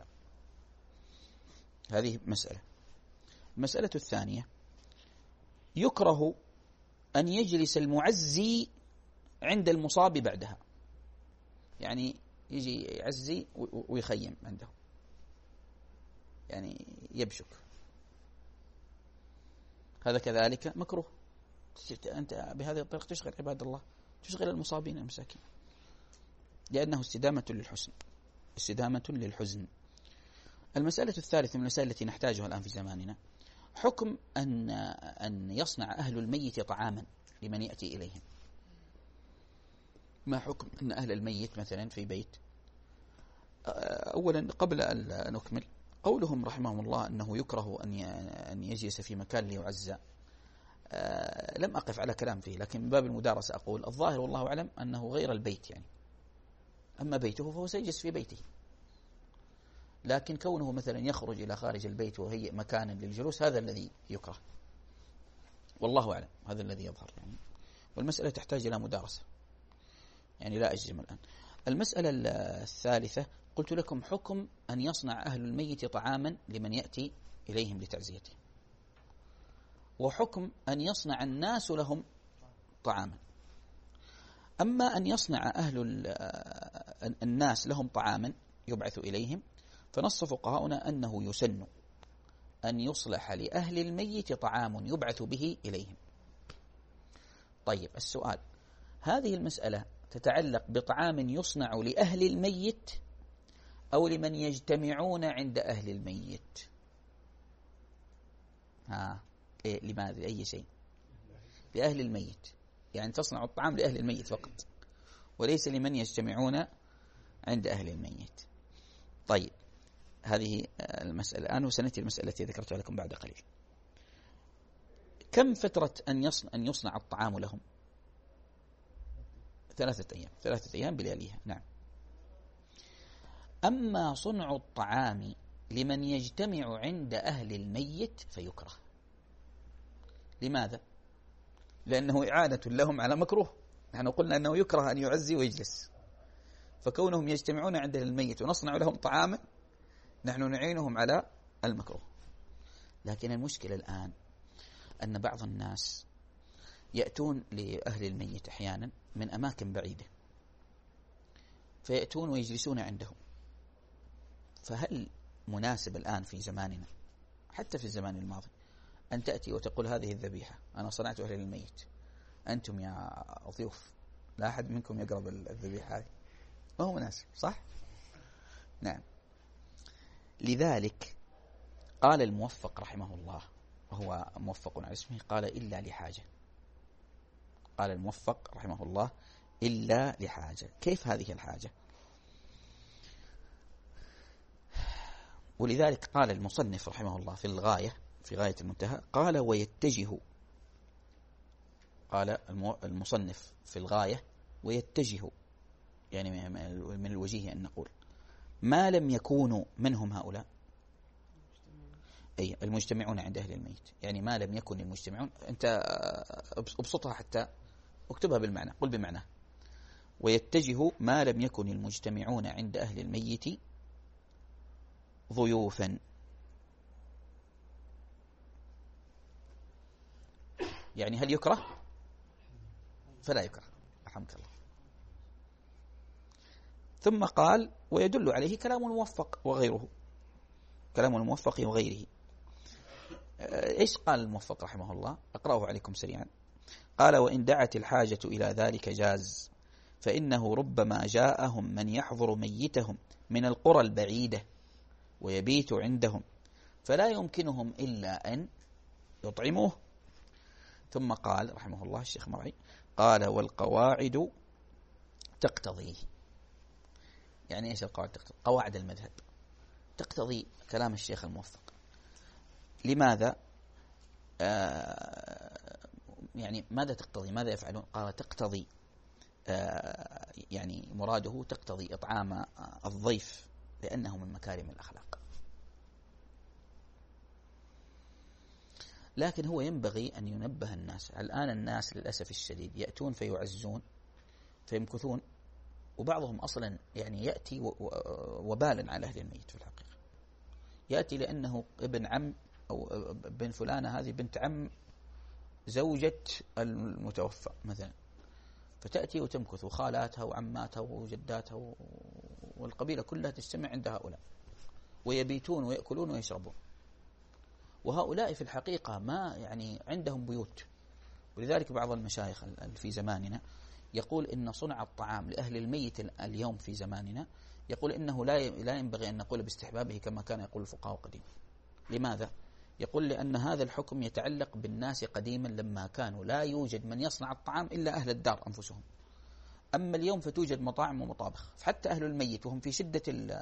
هذه مسألة. المسألة الثانية يكره أن يجلس المعزي عند المصاب بعدها، يعني يجي يعزي ويخيم عنده، يعني يبشك، هذا كذلك مكروه. أنت بهذه الطريقة تشغل عباد الله، تشغل المصابين المساكين، لأنه استدامة للحسن، استدامة للحزن. المسألة الثالثة من المسائل التي نحتاجها الآن في زماننا حكم أن أن يصنع أهل الميت طعاما لمن يأتي إليهم. ما حكم أن أهل الميت مثلا في بيت، أولا قبل أن نكمل قولهم رحمهم الله أنه يكره أن يجلس في مكان ليعزى، لم أقف على كلام فيه، لكن من باب المدارسة أقول الظاهر والله أعلم أنه غير البيت، يعني أما بيته فهو سيجلس في بيته، لكن كونه مثلا يخرج إلى خارج البيت وهي مكانا للجلوس هذا الذي يكره، والله أعلم، هذا الذي يظهر يعني، والمسألة تحتاج إلى مدارسة، يعني لا أجزم الآن. المسألة الثالثة قلت لكم حكم أن يصنع أهل الميت طعاما لمن يأتي إليهم لتعزيته، وحكم أن يصنع الناس لهم طعاما. أما أن يصنع أهل الناس لهم طعاما يبعث إليهم، فنص فقهاؤنا أنه يسن أن يصلح لأهل الميت طعام يبعث به إليهم. طيب السؤال، هذه المسألة تتعلق بطعام يصنع لأهل الميت أو لمن يجتمعون عند أهل الميت؟ ها إيه لماذا؟ أي شيء لأهل الميت، يعني تصنع الطعام لأهل الميت فقط وليس لمن يجتمعون عند أهل الميت. طيب هذه المسألة الآن، وسنأتي المسألة التي ذكرتها لكم بعد قليل. كم فترة أن يصنع, أن يصنع الطعام لهم؟ ثلاثة أيام، ثلاثة أيام بلياليها. نعم. أما صنع الطعام لمن يجتمع عند أهل الميت فيكره. لماذا؟ لأنه إعانة لهم على مكروه. نحن قلنا أنه يكره أن يعزي ويجلس، فكونهم يجتمعون عند الميت ونصنع لهم طعاما نحن نعينهم على المكروه. لكن المشكلة الآن أن بعض الناس يأتون لأهل الميت أحيانا من أماكن بعيدة، فيأتون ويجلسون عندهم. فهل مناسب الآن في زماننا حتى في الزمان الماضي أن تأتي وتقول هذه الذبيحة أنا صنعت أهل الميت، أنتم يا ضيوف لا أحد منكم يقرب الذبيحة هذه؟ ما هو مناسب، صح؟ نعم. لذلك قال الموفق رحمه الله، وهو موفق على اسمه، قال إلا لحاجة. قال الموفق رحمه الله إلا لحاجة. كيف هذه الحاجة؟ ولذلك قال المصنف رحمه الله في الغاية، في غاية المنتهى، قال ويتجه، قال المصنف في الغاية ويتجه، يعني من الوجيه أن نقول ما لم يكونوا منهم هؤلاء، أي المجتمعون عند أهل الميت، يعني ما لم يكن المجتمعون. أنت أبسطها حتى اكتبها بالمعنى، قل بمعنى ويتجه ما لم يكن المجتمعون عند أهل الميت ضيوفا. يعني هل يكره؟ فلا يكره، رحمك الله. ثم قال ويدل عليه كلام الموفق وغيره، كلام الموفق وغيره. إيش قال الموفق رحمه الله؟ أقرأه عليكم سريعا. قال وإن دعت الحاجة إلى ذلك جاز، فإنه ربما جاءهم من يحضر ميتهم من القرى البعيدة ويبيت عندهم، فلا يمكنهم إلا أن يطعموه. ثم قال رحمه الله الشيخ مرعي، قال والقواعد تقتضيه. يعني إيش القواعد تقتضي؟ قواعد المذهب تقتضي كلام الشيخ الموفق. لماذا؟ آه يعني ماذا تقتضي؟ ماذا يفعلون؟ قال تقتضي، آه يعني مراده تقتضي إطعام الضيف لأنه من مكارم الأخلاق. لكن هو ينبغي أن ينبه الناس. الآن الناس للأسف الشديد يأتون فيعزون فيمكثون، وبعضهم أصلا يعني يأتي وبالا على أهل الميت في الحقيقة. يأتي لأنه ابن عم أو بن فلانة، هذه بنت عم زوجة المتوفى مثلا، فتأتي وتمكث، وخالاتها وعماتها وجداتها والقبيلة كلها تجتمع عند هؤلاء ويبيتون ويأكلون ويشربون. وهؤلاء في الحقيقة ما يعني عندهم بيوت. ولذلك بعض المشايخ في زماننا يقول إن صنع الطعام لأهل الميت اليوم في زماننا، يقول إنه لا لا ينبغي أن نقول باستحبابه كما كان يقول الفقهاء قديما. لماذا؟ يقول لأن هذا الحكم يتعلق بالناس قديما لما كانوا لا يوجد من يصنع الطعام إلا أهل الدار أنفسهم. أما اليوم فتوجد مطاعم ومطابخ، فحتى أهل الميت وهم في شدة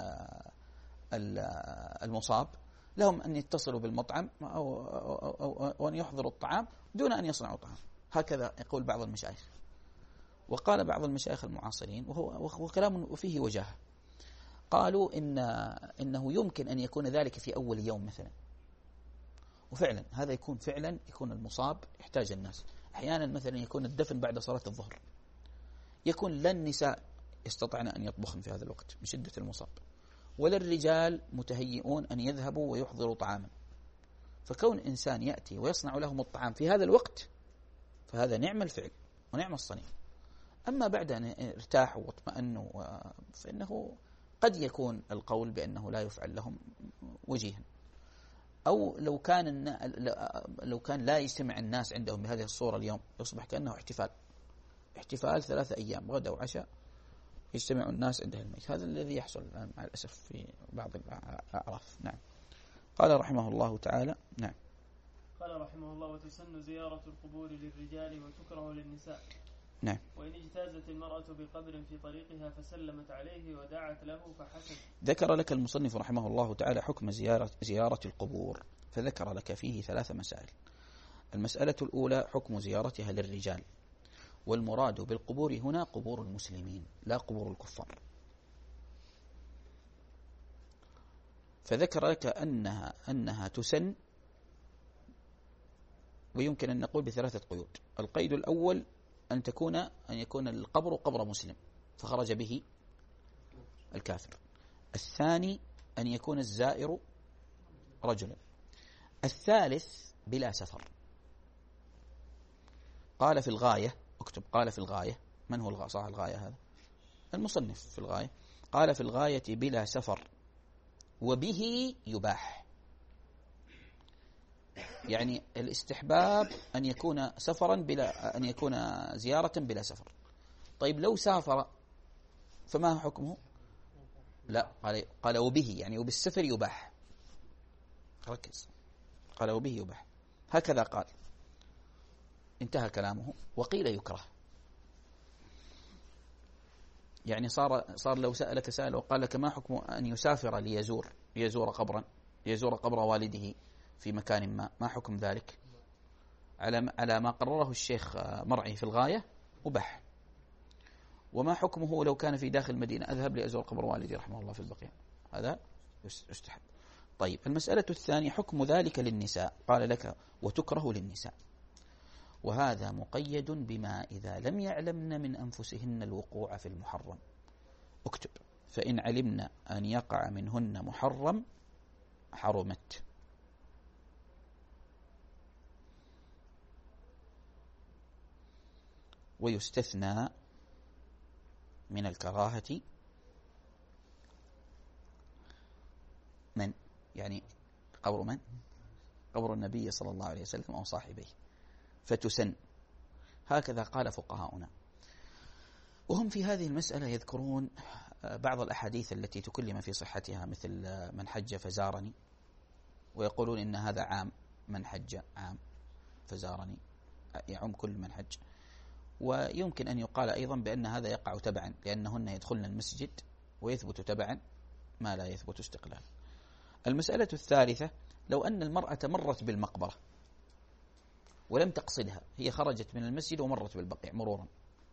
المصاب لهم أن يتصلوا بالمطعم أو, أو, أو, أو أن يحضروا الطعام دون أن يصنعوا طعام. هكذا يقول بعض المشايخ. وقال بعض المشايخ المعاصرين وهو كلام فيه وجاهة، قالوا إن إنه يمكن أن يكون ذلك في أول يوم مثلا، وفعلا هذا يكون فعلا يكون المصاب يحتاج الناس. أحيانا مثلا يكون الدفن بعد صلاة الظهر، يكون لا النساء يستطعن أن يطبخن في هذا الوقت من شدة المصاب، ولا الرجال متهيئون أن يذهبوا ويحضروا طعاما. فكون إنسان يأتي ويصنع لهم الطعام في هذا الوقت فهذا نعم الفعل ونعم الصنيع. أما بعد أن ارتاحوا واطمأنوا فإنه قد يكون القول بأنه لا يفعل لهم وجيها. أو لو كان لو كان لا يجتمع الناس عندهم بهذه الصورة اليوم، يصبح كأنه احتفال احتفال ثلاثة أيام، غدا وعشاء يجتمع الناس عند الميت. هذا الذي يحصل مع الأسف في بعض الأعراف. نعم. قال رحمه الله تعالى. نعم. قال رحمه الله وتسن زيارة القبور للرجال وتكره للنساء. نعم. وإن اجتازت المرأة بقبر في طريقها فسلمت عليه ودعت له فحسن. ذكر لك المصنف رحمه الله تعالى حكم زيارة, زيارة القبور، فذكر لك فيه ثلاث مسائل. المسألة الأولى حكم زيارتها للرجال، والمراد بالقبور هنا قبور المسلمين لا قبور الكفار. فذكر لك أنها, أنها تسن، ويمكن أن نقول بثلاثة قيود. القيد الأول أن تكون أن يكون القبر قبر مسلم فخرج به الكافر. الثاني أن يكون الزائر رجلا. الثالث بلا سفر. قال في الغاية، اكتب قال في الغاية. من هو صاحب الغاية هذا؟ المصنف في الغاية. قال في الغاية بلا سفر وبه يباح، يعني الاستحباب أن يكون سفرا بلا أن يكون زيارة بلا سفر. طيب لو سافر فما حكمه؟ لا، قال قال وبه، يعني وبالسفر يباح. ركز، قال وبه يباح، هكذا قال، انتهى كلامه. وقيل يكره، يعني صار صار لو سألك سائل وقال لك ما حكم أن يسافر ليزور ليزور قبرا ليزور قبر والده في مكان ما، ما حكم ذلك؟ على على ما قرره الشيخ مرعي في الغاية مباح. وما حكمه لو كان في داخل المدينة؟ أذهب لأزور قبر والدي رحمه الله في البقيع، هذا يستحب. طيب المسألة الثانية حكم ذلك للنساء. قال لك وتكره للنساء، وهذا مقيد بما إذا لم يعلمن من أنفسهن الوقوع في المحرم. اكتب فإن علمن أن يقع منهن محرم حرمت. ويستثنى من الكراهة من؟ يعني قبر من؟ قبر النبي صلى الله عليه وسلم أو صاحبيه، فتسن. هكذا قال فقهاؤنا. وهم في هذه المسألة يذكرون بعض الأحاديث التي تكلم في صحتها، مثل من حج فزارني، ويقولون إن هذا عام، من حج عام فزارني يعم كل من حج. ويمكن أن يقال أيضا بأن هذا يقع تبعا، لأنهن يدخلن المسجد ويثبت تبعا ما لا يثبت استقلالا. المسألة الثالثة لو أن المرأة مرت بالمقبرة ولم تقصدها، هي خرجت من المسجد ومرت بالبقيع مرورا،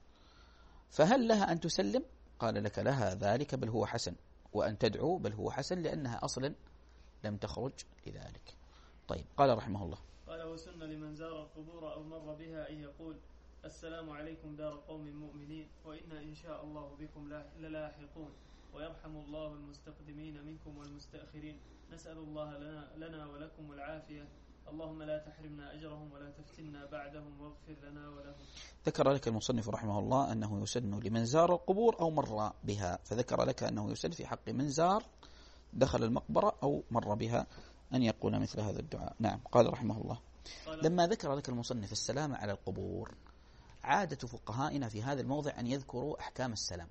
فهل لها أن تسلم؟ قال لك لها ذلك، بل هو حسن، وأن تدعو بل هو حسن، لأنها أصلا لم تخرج لذلك. طيب قال رحمه الله، قال وسن لمن زار القبور أو مر بها أن يقول السلام عليكم دار قوم مؤمنين وإنا إن شاء الله بكم للاحقون ويرحم الله المستقدمين منكم والمستأخرين نسأل الله لنا, لنا ولكم العافية اللهم لا تحرمنا أجرهم ولا تفتنا بعدهم واغفر لنا ولهم. ذكر لك المصنف رحمه الله أنه يسن لمن زار القبور أو مر بها، فذكر لك أنه يسن في حق من زار دخل المقبرة أو مر بها أن يقول مثل هذا الدعاء. نعم. قال رحمه الله لما ذكر لك المصنف السلام على القبور، عادة فقهائنا في هذا الموضع أن يذكروا أحكام السلام،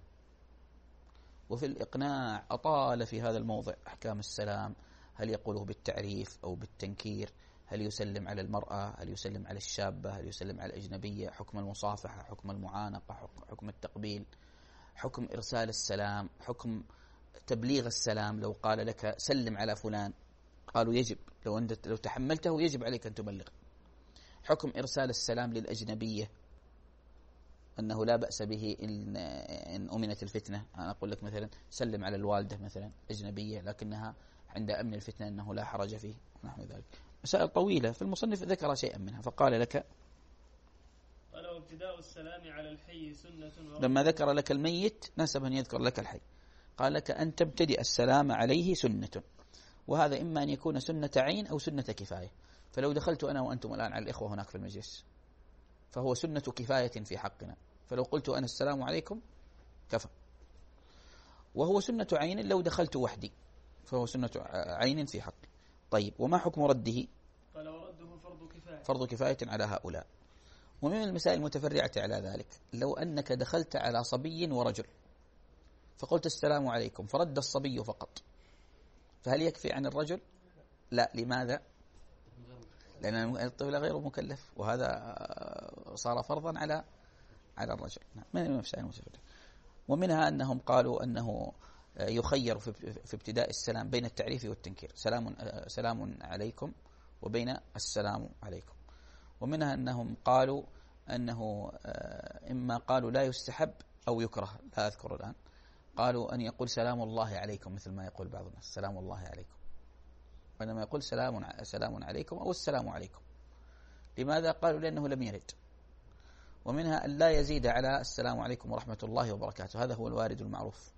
وفي الإقناع أطال في هذا الموضع أحكام السلام، هل يقوله بالتعريف أو بالتنكير، هل يسلم على المرأة، هل يسلم على الشابة، هل يسلم على الأجنبية، حكم المصافحة، حكم المعانقة، حكم التقبيل، حكم إرسال السلام، حكم تبليغ السلام. لو قال لك سلم على فلان قالوا يجب، لو أنت لو تحملته يجب عليك أن تبلغ. حكم إرسال السلام للأجنبية أنه لا بأس به إن, إن أمنت الفتنة. أنا أقول لك مثلا سلم على الوالدة مثلا أجنبية لكنها عند أمن الفتنة أنه لا حرج فيه ونحو ذلك. مسائل طويلة، في المصنف ذكر شيئا منها فقال لك قال وابتداء السلام على الحي سنة. لما ذكر لك الميت ناسب أن يذكر لك الحي، قال لك أن تبتدئ السلام عليه سنة، وهذا إما أن يكون سنة عين أو سنة كفاية. فلو دخلت أنا وأنتم الآن على الإخوة هناك في المجلس فهو سنة كفاية في حقنا، فلو قلت أنا السلام عليكم كفى. وهو سنة عين لو دخلت وحدي فهو سنة عين في حقي. طيب وما حكم رده؟ قال ورده فرض كفاية، فرض كفاية على هؤلاء. ومن المسائل المتفرعة على ذلك لو أنك دخلت على صبي ورجل فقلت السلام عليكم فرد الصبي فقط، فهل يكفي عن الرجل؟ لا. لماذا؟ لأن الطفل غير مكلف، وهذا صار فرضا على على الرجل. من المسائل المتفرعة. ومنها أنهم قالوا أنه يخير في ابتداء السلام بين التعريف والتنكير، سلام سلام عليكم وبين السلام عليكم. ومنها أنهم قالوا أنه إما قالوا لا يستحب أو يكره، لا أذكر الآن، قالوا أن يقول سلام الله عليكم مثل ما يقول بعض الناس سلام الله عليكم، وإنما يقول سلام سلام عليكم أو السلام عليكم. لماذا؟ قالوا لأنه لم يرد. ومنها أن لا يزيد على السلام عليكم ورحمة الله وبركاته، هذا هو الوارد المعروف.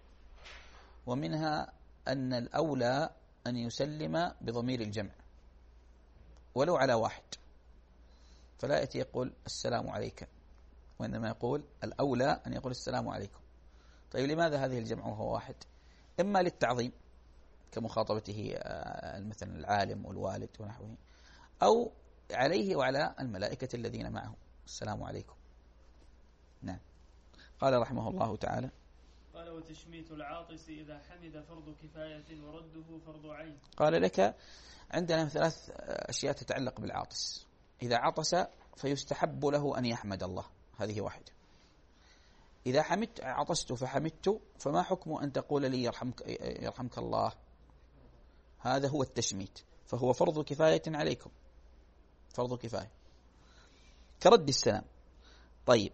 ومنها أن الأولى أن يسلم بضمير الجمع ولو على واحد، فلا يأتي يقول السلام عليك، وإنما يقول الأولى أن يقول السلام عليكم. طيب لماذا هذه الجمع وهو واحد؟ إما للتعظيم كمخاطبته مثلا العالم والوالد ونحوه، أو عليه وعلى الملائكة الذين معه السلام عليكم. نعم. قال رحمه الله تعالى: قال: وتشميت العاطس إذا حمد فرض كفاية ورده فرض عين. قال لك عندنا ثلاث أشياء تتعلق بالعاطس. إذا عطس فيستحب له أن يحمد الله، هذه واحدة. إذا حمدت عطست فحمدت، فما حكم أن تقول لي يرحمك, يرحمك الله؟ هذا هو التشميت، فهو فرض كفاية عليكم، فرض كفاية كرد السلام. طيب،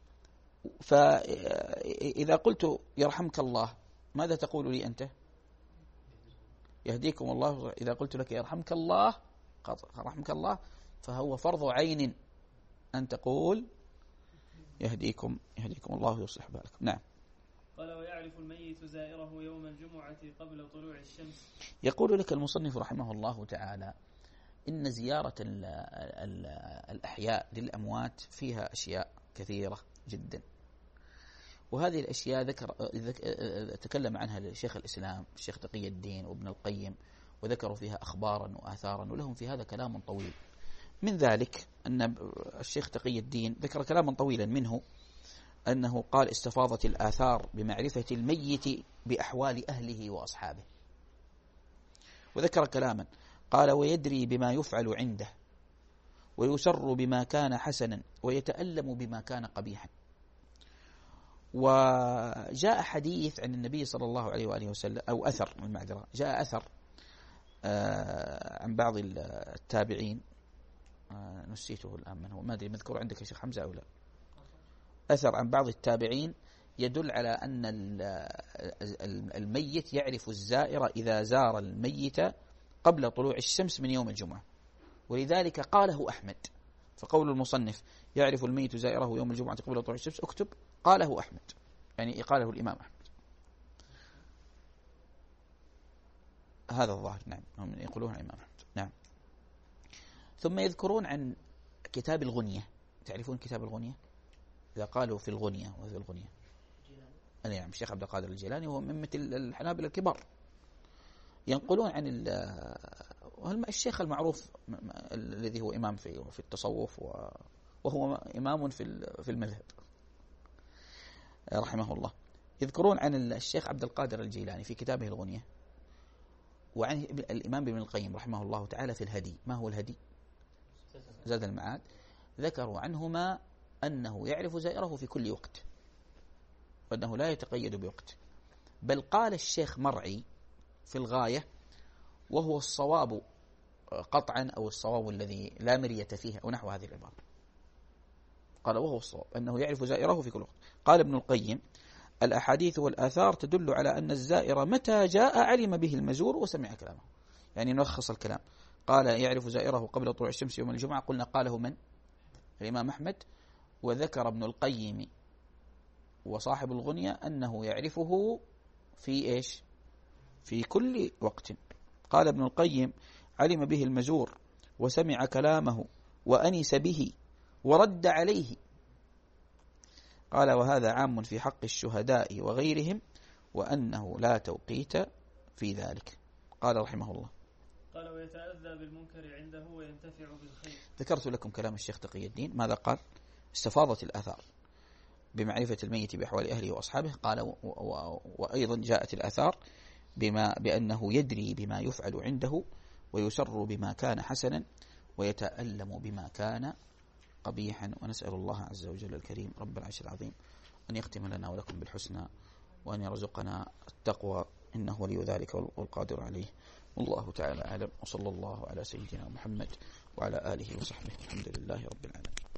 فإذا قلت يرحمك الله ماذا تقول لي أنت؟ يهديكم الله. إذا قلت لك يرحمك الله رحمك الله، فهو فرض عين أن تقول يهديكم يهديكم الله ويصلح بالكم. نعم. قال: ويعرف الميت زائره يوم الجمعة قبل طلوع الشمس. يقول لك المصنف رحمه الله تعالى إن زيارة ال ال الأحياء للأموات فيها أشياء كثيرة جدا، وهذه الأشياء ذكر تكلم عنها الشيخ الإسلام الشيخ تقي الدين وابن القيم، وذكروا فيها أخبارا وآثارا، ولهم في هذا كلام طويل. من ذلك أن الشيخ تقي الدين ذكر كلاما طويلا، منه أنه قال: استفاضت الآثار بمعرفة الميت بأحوال أهله وأصحابه. وذكر كلاما قال: ويدري بما يفعل عنده، ويسر بما كان حسنا، ويتألم بما كان قبيحا. وجاء حديث عن النبي صلى الله عليه وآله وسلم، أو أثر من المعذرة، جاء أثر عن بعض التابعين، نسيته الآن من هو، ما أدري مذكور عندك يا شيخ حمزة أو لا. أثر عن بعض التابعين يدل على أن الميت يعرف الزائر إذا زار الميت قبل طلوع الشمس من يوم الجمعة، ولذلك قاله أحمد. فقول المصنف يعرف الميت زائره يوم الجمعة قبل طلوع الشمس، اكتب قاله أحمد، يعني قاله الإمام أحمد، هذا الظاهر. نعم، هم يقولون عن الإمام أحمد. نعم. ثم يذكرون عن كتاب الغنية. تعرفون كتاب الغنية؟ إذا قالوا في الغنية وفي الغنية، نعم، الشيخ عبد القادر الجيلاني وهو من مثل الحنابلة الكبار، ينقلون عن الشيخ المعروف الذي هو إمام في في التصوف، وهو إمام في في المذهب رحمه الله. يذكرون عن الشيخ عبد القادر الجيلاني في كتابه الغنية، وعن الإمام ابن القيم رحمه الله تعالى في الهدي. ما هو الهدي؟ زاد المعاد. ذكروا عنهما أنه يعرف زائره في كل وقت، وأنه لا يتقيد بوقت. بل قال الشيخ مرعي في الغاية، وهو الصواب قطعا، أو الصواب الذي لا مرية فيه، أو نحو هذه العبارة. قال وهو الصواب أنه يعرف زائره في كل وقت. قال ابن القيم: الأحاديث والآثار تدل على أن الزائر متى جاء علم به المزور وسمع كلامه. يعني نلخص الكلام، قال يعرف زائره قبل طلوع الشمس يوم الجمعة، قلنا قاله من؟ الإمام أحمد. وذكر ابن القيم وصاحب الغنية أنه يعرفه في إيش؟ في كل وقت. قال ابن القيم: علم به المزور وسمع كلامه وأنس به ورد عليه. قال: وهذا عام في حق الشهداء وغيرهم، وأنه لا توقيت في ذلك. قال رحمه الله: قال: ويتأذى بالمنكر عنده وينتفع بالخير. ذكرت لكم كلام الشيخ تقي الدين. ماذا قال؟ استفاضت الآثار بمعرفة الميت بأحوال أهله وأصحابه. قال: و و وأيضا جاءت الآثار بما بأنه يدري بما يفعل عنده، ويسر بما كان حسنا، ويتألم بما كان قبيحا. ونسأل الله عز وجل الكريم رب العرش العظيم أن يختم لنا ولكم بالحسنى، وأن يرزقنا التقوى، إنه ولي ذلك والقادر عليه. والله تعالى أعلم، وصلى الله على سيدنا محمد وعلى آله وصحبه. الحمد لله رب العالمين.